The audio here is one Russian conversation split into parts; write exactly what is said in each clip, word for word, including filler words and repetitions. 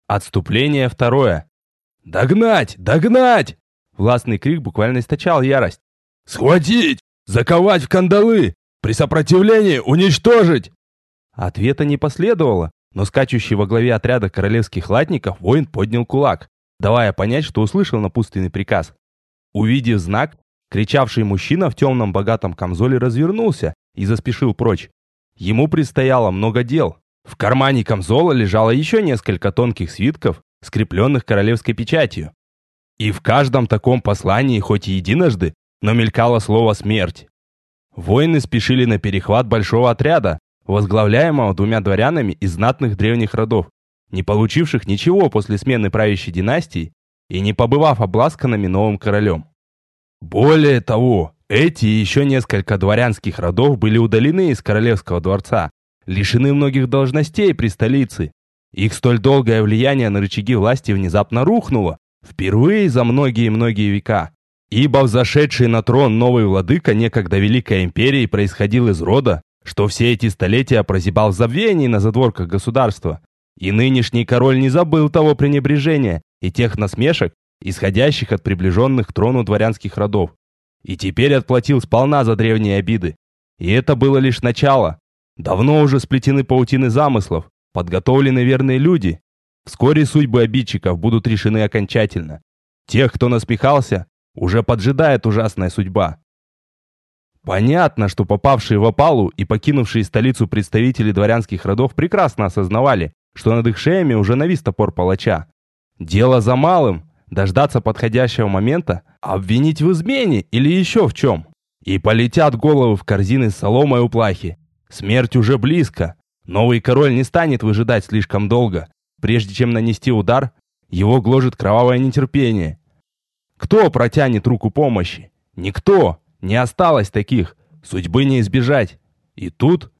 Отступление второе. «Догнать! Догнать!» Властный крик буквально источал ярость. «Схватить! Заковать в кандалы! При сопротивлении уничтожить!» Ответа не последовало, но скачущий во главе отряда королевских латников воин поднял кулак, давая понять, что услышал напутственный приказ. Увидев знак, кричавший мужчина в темном богатом камзоле развернулся и заспешил прочь. Ему предстояло много дел. В кармане камзола лежало еще несколько тонких свитков, скрепленных королевской печатью. И в каждом таком послании, хоть и единожды, но мелькало слово «смерть». Воины спешили на перехват большого отряда, возглавляемого двумя дворянами из знатных древних родов, не получивших ничего после смены правящей династии и не побывав обласканными новым королем. Более того, эти и еще несколько дворянских родов были удалены из королевского дворца, лишены многих должностей при столице. Их столь долгое влияние на рычаги власти внезапно рухнуло, впервые за многие-многие века. Ибо взошедший на трон новый владыка некогда Великой Империи происходил из рода, что все эти столетия прозябал в забвении на задворках государства. И нынешний король не забыл того пренебрежения и тех насмешек, исходящих от приближенных к трону дворянских родов. И теперь отплатил сполна за древние обиды. И это было лишь начало. Давно уже сплетены паутины замыслов, подготовлены верные люди. Вскоре судьбы обидчиков будут решены окончательно. Тех, кто насмехался, уже поджидает ужасная судьба. Понятно, что попавшие в опалу и покинувшие столицу представители дворянских родов прекрасно осознавали, что над их шеями уже навис топор палача. Дело за малым – дождаться подходящего момента, обвинить в измене или еще в чем. И полетят головы в корзины с соломой у плахи. Смерть уже близко. Новый король не станет выжидать слишком долго. Прежде чем нанести удар, его гложет кровавое нетерпение. Кто протянет руку помощи? Никто. Не осталось таких. Судьбы не избежать. И тут...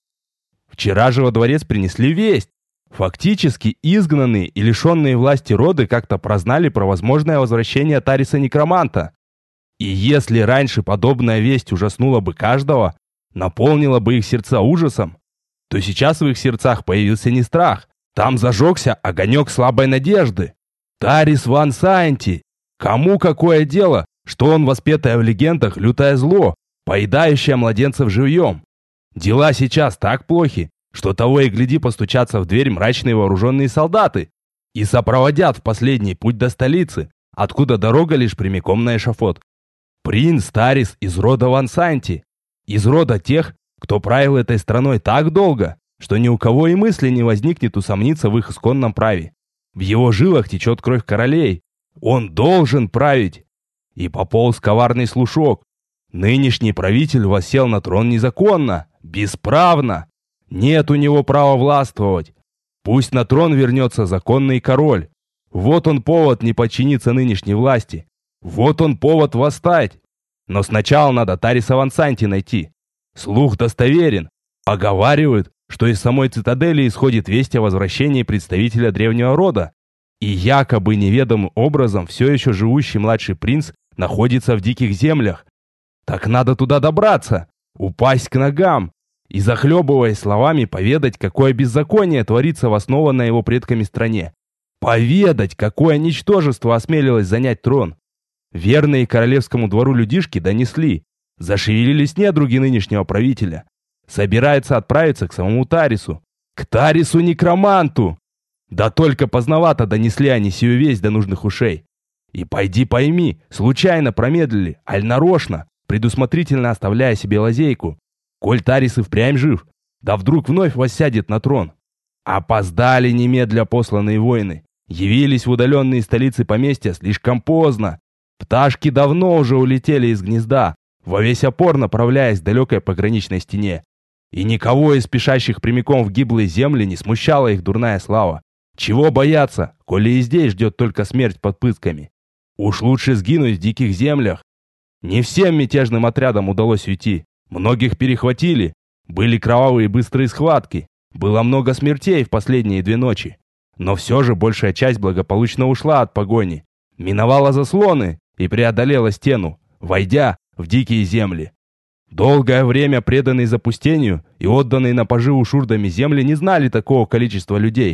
Вчера же во дворец принесли весть. Фактически изгнанные и лишенные власти роды как-то прознали про возможное возвращение Тариса-некроманта. И если раньше подобная весть ужаснула бы каждого, наполнила бы их сердца ужасом, то сейчас в их сердцах появился не страх. Там зажегся огонек слабой надежды. Тарис Ван Сайнти. Кому какое дело, что он, воспетое в легендах, лютое зло, поедающее младенцев живьем? Дела сейчас так плохи, что того и гляди постучатся в дверь мрачные вооруженные солдаты и сопроводят в последний путь до столицы, откуда дорога лишь прямиком на эшафот. Принц Тарис из рода Ван Сайнти, из рода тех, кто правил этой страной так долго, что ни у кого и мысли не возникнет усомниться в их исконном праве. В его жилах течет кровь королей. Он должен править. И пополз коварный слушок. Нынешний правитель воссел на трон незаконно, бесправно. Нет у него права властвовать. Пусть на трон вернется законный король. Вот он повод не подчиниться нынешней власти. Вот он повод восстать. Но сначала надо Тариса Ван Сайнти найти. Слух достоверен. Оговаривают, что из самой цитадели исходит весть о возвращении представителя древнего рода. И якобы неведомым образом все еще живущий младший принц находится в диких землях. Так надо туда добраться, упасть к ногам и, захлебываясь словами, поведать, какое беззаконие творится в основанной его предками стране. Поведать, какое ничтожество осмелилось занять трон. Верные королевскому двору людишки донесли. Зашевелились недруги нынешнего правителя. Собирается отправиться к самому Тарису. К Тарису-некроманту. Да только поздновато донесли они сию весть до нужных ушей. И пойди пойми, случайно промедлили, аль нарочно, предусмотрительно оставляя себе лазейку. Коль Тарис и впрямь жив, да вдруг вновь воссядет на трон. Опоздали немедля посланные воины. Явились в удаленные столицы поместья слишком поздно. Пташки давно уже улетели из гнезда, во весь опор направляясь к далекой пограничной стене. И никого из спешащих прямиком в гиблые земли не смущала их дурная слава. Чего бояться, коли и здесь ждет только смерть под пытками? Уж лучше сгинуть в диких землях. Не всем мятежным отрядам удалось уйти. Многих перехватили. Были кровавые быстрые схватки. Было много смертей в последние две ночи. Но все же большая часть благополучно ушла от погони. Миновала заслоны и преодолела стену, войдя в дикие земли. Долгое время преданные запустению и отданные на поживу шурдами земли не знали такого количества людей.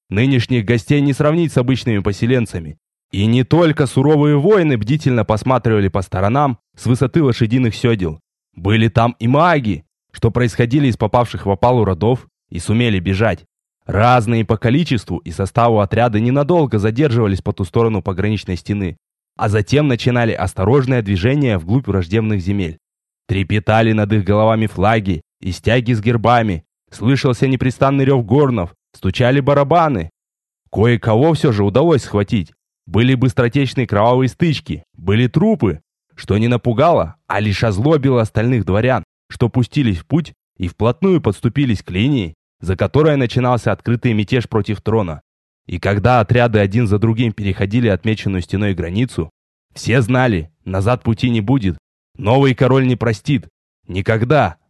Нынешних гостей не сравнить с обычными поселенцами. И не только суровые воины бдительно посматривали по сторонам с высоты лошадиных седел. Были там и маги, что происходили из попавших в опалу родов и сумели бежать. Разные по количеству и составу отряда ненадолго задерживались по ту сторону пограничной стены, а затем начинали осторожное движение вглубь враждебных земель. Трепетали над их головами флаги и стяги с гербами, слышался непрестанный рев горнов, стучали барабаны. Кое-кого все же удалось схватить. Были быстротечные кровавые стычки, были трупы, что не напугало, а лишь озлобило остальных дворян, что пустились в путь и вплотную подступились к линии, за которой начинался открытый мятеж против трона. И когда отряды один за другим переходили отмеченную стеной границу, все знали, назад пути не будет, новый король не простит. Никогда,